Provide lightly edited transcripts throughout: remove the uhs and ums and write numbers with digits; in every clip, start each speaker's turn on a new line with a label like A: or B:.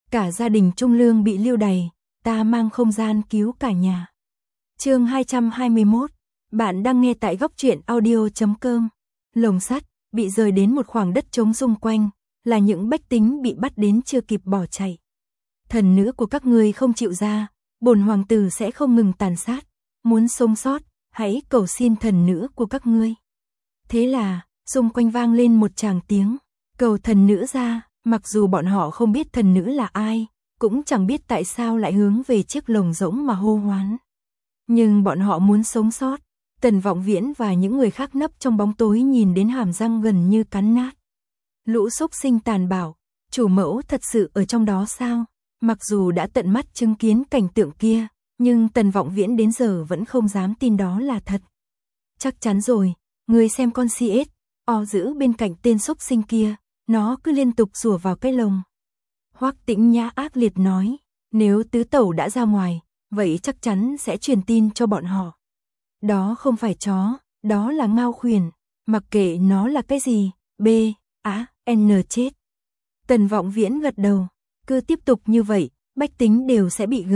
A: cả gia đình Trung Lương bị lưu đày, ta mang không gian cứu cả nhà. Chương 221, bạn đang nghe tại góc truyện audio.com. Lồng sắt bị rời đến một khoảng đất trống xung quanh, là những bách tính bị bắt đến chưa kịp bỏ chạy. Thần nữ của các ngươi không chịu ra, bổn hoàng tử sẽ không ngừng tàn sát, muốn sống sót, hãy cầu xin thần nữ của các ngươi. Thế là, xung quanh vang lên một tràng tiếng, cầu thần nữ ra, mặc dù bọn họ không biết thần nữ là ai, cũng chẳng biết tại sao lại hướng về chiếc lồng rỗng mà hô hoán. Nhưng bọn họ muốn sống sót. Tần Vọng Viễn và những người khác nấp trong bóng tối nhìn đến hàm răng gần như cắn nát. Lũ súc sinh tàn bạo, chủ mẫu thật sự ở trong đó sao? Mặc dù đã tận mắt chứng kiến cảnh tượng kia, nhưng Tần Vọng Viễn đến giờ vẫn không dám tin đó là thật. Chắc chắn rồi, người xem con CSO giữ bên cạnh tên súc sinh kia, nó cứ liên tục rủa vào cái lồng. Hoắc Tĩnh Nhã ác liệt nói, nếu tứ tẩu đã ra ngoài, vậy chắc chắn sẽ truyền tin cho bọn họ. Đó không phải chó, đó là ngao khuyển, mặc kệ nó là cái gì, N chết. Tần Vọng Viễn gật đầu, cứ tiếp tục như vậy, bách tính đều sẽ bị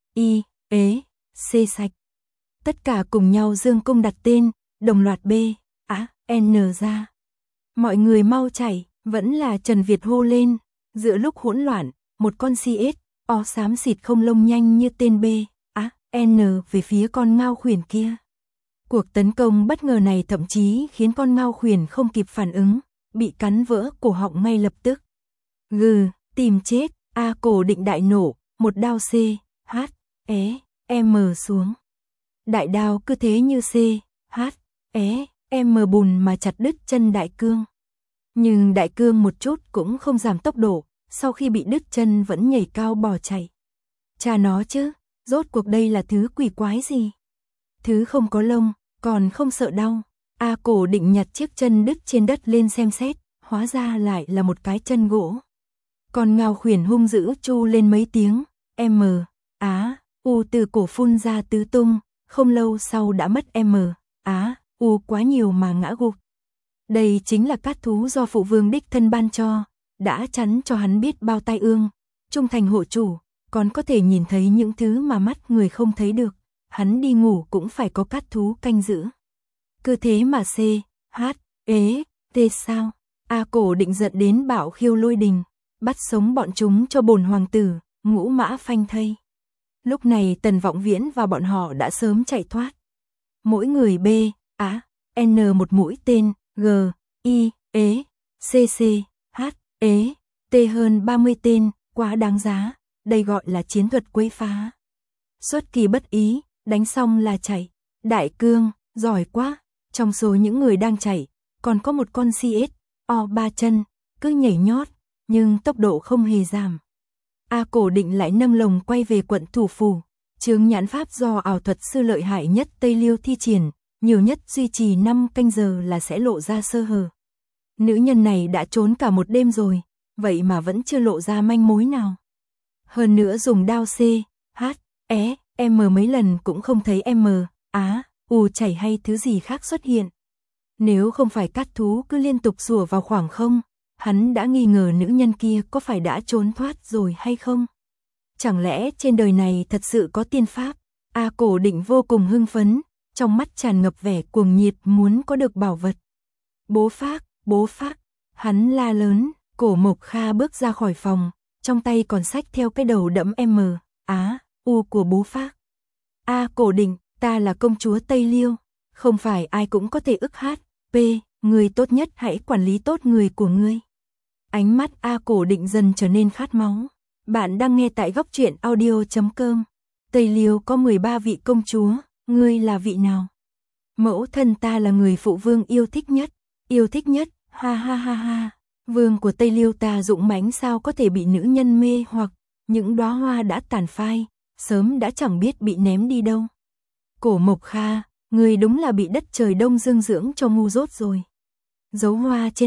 A: C sạch. Tất cả cùng nhau dương cung đặt tên, đồng loạt N ra. Mọi người mau chạy, vẫn là Trần Việt hô lên, giữa lúc hỗn loạn, một con CSO xám xịt không lông nhanh như tên N về phía con ngao khuyển kia. Cuộc tấn công bất ngờ này thậm chí khiến con ngao khuyển không kịp phản ứng, bị cắn vỡ cổ họng ngay lập tức. Tìm chết, Cổ Định đại nổ, một đao M xuống. Đại đao cứ thế như M bùn mà chặt đứt chân Đại Cương. Nhưng Đại Cương một chút cũng không giảm tốc độ, sau khi bị đứt chân vẫn nhảy cao bỏ chạy. Cha nó chứ, rốt cuộc đây là thứ quỷ quái gì? Thứ không có lông, còn không sợ đau. Cổ Định nhặt chiếc chân đứt trên đất lên xem xét, hóa ra lại là một cái chân gỗ. Con ngao khuyển hung dữ chu lên mấy tiếng, từ cổ phun ra tứ tung, không lâu sau đã mất quá nhiều mà ngã gục. Đây chính là cát thú do phụ vương đích thân ban cho, đã chắn cho hắn biết bao tai ương, trung thành hộ chủ, còn có thể nhìn thấy những thứ mà mắt người không thấy được. Hắn đi ngủ cũng phải có cát thú canh giữ. Cứ thế mà sao? Cổ Định giận đến bạo khiêu lôi đình, bắt sống bọn chúng cho bổn hoàng tử, ngũ mã phanh thây. Lúc này Tần Vọng Viễn và bọn họ đã sớm chạy thoát. Mỗi người N một mũi tên, T hơn 30 tên, quá đáng giá, đây gọi là chiến thuật quấy phá. Xuất kỳ bất ý, đánh xong là chạy. Đại Cương, giỏi quá, trong số những người đang chạy, còn có một con CSO 3 chân, cứ nhảy nhót, nhưng tốc độ không hề giảm. Cổ Định lại nâng lồng quay về quận thủ phủ, chướng nhãn pháp do ảo thuật sư lợi hại nhất Tây Liêu thi triển, nhiều nhất duy trì 5 canh giờ là sẽ lộ ra sơ hở. Nữ nhân này đã trốn cả một đêm rồi, vậy mà vẫn chưa lộ ra manh mối nào. Hơn nữa dùng đao M mấy lần cũng không thấy chảy hay thứ gì khác xuất hiện. Nếu không phải cát thú cứ liên tục rủa vào khoảng không, hắn đã nghi ngờ nữ nhân kia có phải đã trốn thoát rồi hay không. Chẳng lẽ trên đời này thật sự có tiên pháp? Cổ Định vô cùng hưng phấn, trong mắt tràn ngập vẻ cuồng nhiệt muốn có được bảo vật. Bố Phác, hắn la lớn. Cổ Mộc Kha bước ra khỏi phòng, trong tay còn xách theo cái đầu đẫm của bố Phác. Cổ Định, ta là công chúa Tây Liêu, không phải ai cũng có thể ức người tốt nhất hãy quản lý tốt người của ngươi. Ánh mắt Cổ Định dần trở nên khát máu. Bạn đang nghe tại góc truyện audio.com. Tây Liêu có 13 vị công chúa, ngươi là vị nào? Mẫu thân ta là người phụ vương yêu thích nhất, ha. Vương của Tây Liêu ta dũng mãnh sao có thể bị nữ nhân mê hoặc, những đóa hoa đã tàn phai, sớm đã chẳng biết bị ném đi đâu. Cổ Mộc Kha, người đúng là bị đất trời đông dương dưỡng cho ngu dốt rồi. Dấu hoa trên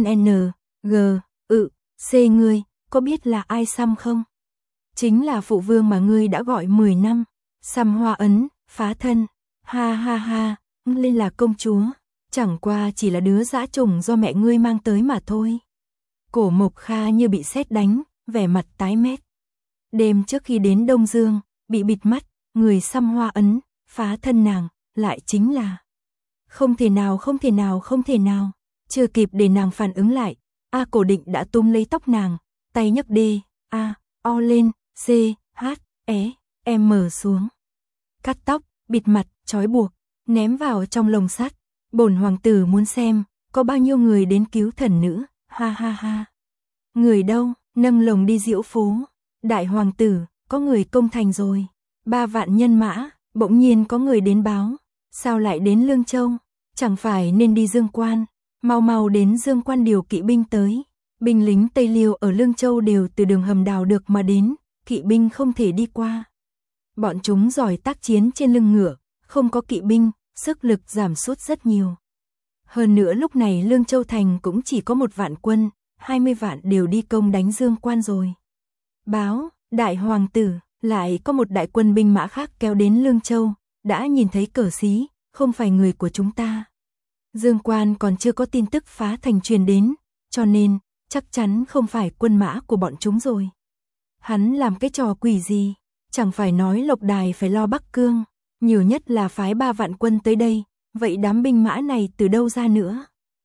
A: ngươi, có biết là ai xăm không? Chính là phụ vương mà ngươi đã gọi 10 năm, xăm hoa ấn, phá thân, ha, lên là công chúa, chẳng qua chỉ là đứa dã trùng do mẹ ngươi mang tới mà thôi. Cổ Mộc Kha như bị sét đánh, vẻ mặt tái mét. Đêm trước khi đến Đông Dương, bị bịt mắt, người xăm hoa ấn, phá thân nàng, lại chính là. Không thể nào, không thể nào, không thể nào. Chưa kịp để nàng phản ứng lại, A Cổ Định đã túm lấy tóc nàng, tay nhấc D, A, O lên, C, H, E, M xuống. Cắt tóc, bịt mặt, trói buộc, ném vào trong lồng sắt. Bổn hoàng tử muốn xem, có bao nhiêu người đến cứu thần nữ, ha ha ha. Người đâu, nâng lồng đi diễu phố. Đại hoàng tử, có người công thành rồi. 3 vạn nhân mã, bỗng nhiên có người đến báo. Sao lại đến Lương Châu? Chẳng phải nên đi Dương Quan. Mau mau đến Dương Quan điều kỵ binh tới. Binh lính Tây Liêu ở Lương Châu đều từ đường hầm đào được mà đến, kỵ binh không thể đi qua. Bọn chúng giỏi tác chiến trên lưng ngựa, không có kỵ binh, sức lực giảm sút rất nhiều. Hơn nữa lúc này Lương Châu thành cũng chỉ có 1 vạn quân, 20 vạn đều đi công đánh Dương Quan rồi. Báo, đại hoàng tử, lại có một đại quân binh mã khác kéo đến Lương Châu, đã nhìn thấy cờ xí, không phải người của chúng ta. Dương Quan còn chưa có tin tức phá thành truyền đến, cho nên, chắc chắn không phải quân mã của bọn chúng rồi. Hắn làm cái trò quỷ gì, chẳng phải nói Lộc Đài phải lo Bắc Cương, nhiều nhất là phái 3 vạn quân tới đây, vậy đám binh mã này từ đâu ra nữa?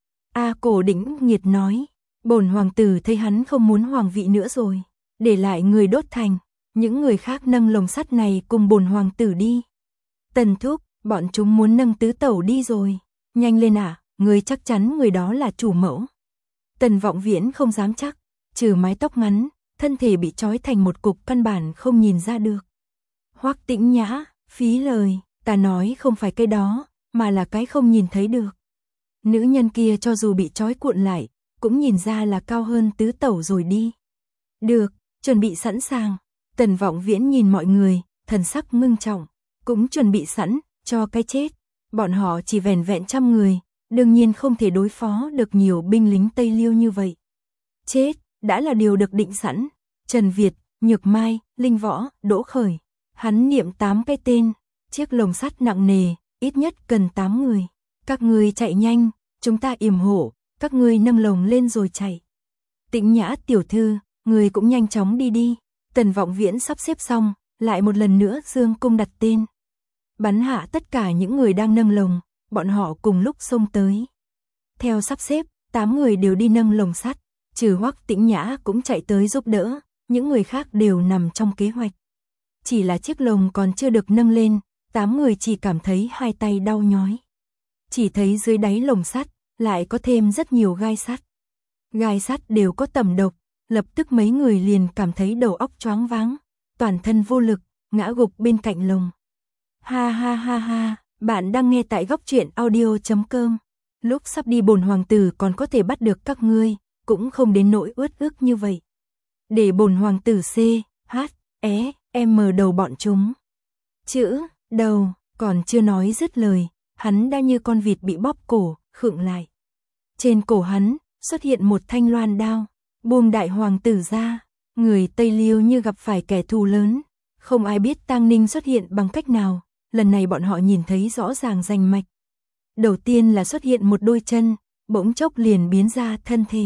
A: A Cổ Định nghiệt nói, bổn hoàng tử thấy hắn không muốn hoàng vị nữa rồi, để lại người đốt thành, những người khác nâng lồng sắt này cùng bổn hoàng tử đi. Tần thúc, bọn chúng muốn nâng tứ tẩu đi rồi, nhanh lên người chắc chắn người đó là chủ mẫu. Tần Vọng Viễn không dám chắc, trừ mái tóc ngắn, thân thể bị trói thành một cục căn bản không nhìn ra được. Hoắc Tĩnh Nhã, phí lời, ta nói không phải cái đó, mà là cái không nhìn thấy được. Nữ nhân kia cho dù bị trói cuộn lại, cũng nhìn ra là cao hơn tứ tẩu rồi đi. Được, chuẩn bị sẵn sàng. Tần Vọng Viễn nhìn mọi người, thần sắc ngưng trọng, cũng chuẩn bị sẵn cho cái chết. Bọn họ chỉ vẻn vẹn 100 người, đương nhiên không thể đối phó được nhiều binh lính Tây Liêu như vậy. Chết, đã là điều được định sẵn. Trần Việt, Nhược Mai, Linh Võ, Đỗ Khởi. Hắn niệm 8 cái tên, chiếc lồng sắt nặng nề, ít nhất cần 8 người. Các ngươi chạy nhanh, chúng ta yểm hộ, các ngươi nâng lồng lên rồi chạy. Tĩnh Nhã tiểu thư, người cũng nhanh chóng đi đi. Tần Vọng Viễn sắp xếp xong, lại một lần nữa dương cung đặt tên. Bắn hạ tất cả những người đang nâng lồng, bọn họ cùng lúc xông tới. Theo sắp xếp, 8 người đều đi nâng lồng sắt, trừ Hoắc Tĩnh Nhã cũng chạy tới giúp đỡ, những người khác đều nằm trong kế hoạch. Chỉ là chiếc lồng còn chưa được nâng lên, 8 người chỉ cảm thấy hai tay đau nhói. Chỉ thấy dưới đáy lồng sắt lại có thêm rất nhiều gai sắt. Gai sắt đều có tẩm độc, lập tức mấy người liền cảm thấy đầu óc choáng váng, toàn thân vô lực, ngã gục bên cạnh lồng. Ha ha ha ha, bạn đang nghe tại góc truyện audio.com. Lúc sắp đi bổn hoàng tử còn có thể bắt được các ngươi, cũng không đến nỗi uất ức như vậy. Để bổn hoàng tử C, H, E, M đầu bọn chúng. Chữ, đầu, còn chưa nói dứt lời, hắn đã như con vịt bị bóp cổ, khựng lại. Trên cổ hắn, xuất hiện một thanh loan đao, buông đại hoàng tử ra, người Tây Liêu như gặp phải kẻ thù lớn. Không ai biết Tang Ninh xuất hiện bằng cách nào, lần này bọn họ nhìn thấy rõ ràng rành mạch. Đầu tiên là xuất hiện một đôi chân, bỗng chốc liền biến ra thân thể.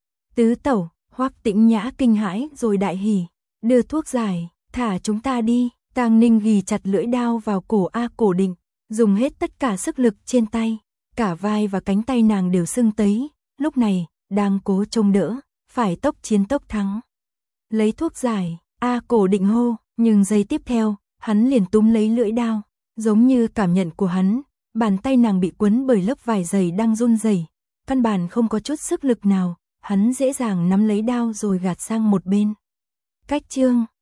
A: Tứ tẩu, Hoắc Tĩnh Nhã kinh hãi rồi đại hỉ, đưa thuốc giải, thả chúng ta đi. Tang Ninh ghì chặt lưỡi đao vào cổ A Cổ Định, dùng hết tất cả sức lực trên tay, cả vai và cánh tay nàng đều sưng tấy, lúc này đang cố trông đỡ, phải tốc chiến tốc thắng. Lấy thuốc giải, A Cổ Định hô, nhưng giây tiếp theo, hắn liền túm lấy lưỡi đao, giống như cảm nhận của hắn, bàn tay nàng bị quấn bởi lớp vải dày đang run rẩy, căn bản không có chút sức lực nào, hắn dễ dàng nắm lấy đao rồi gạt sang một bên. Cách chương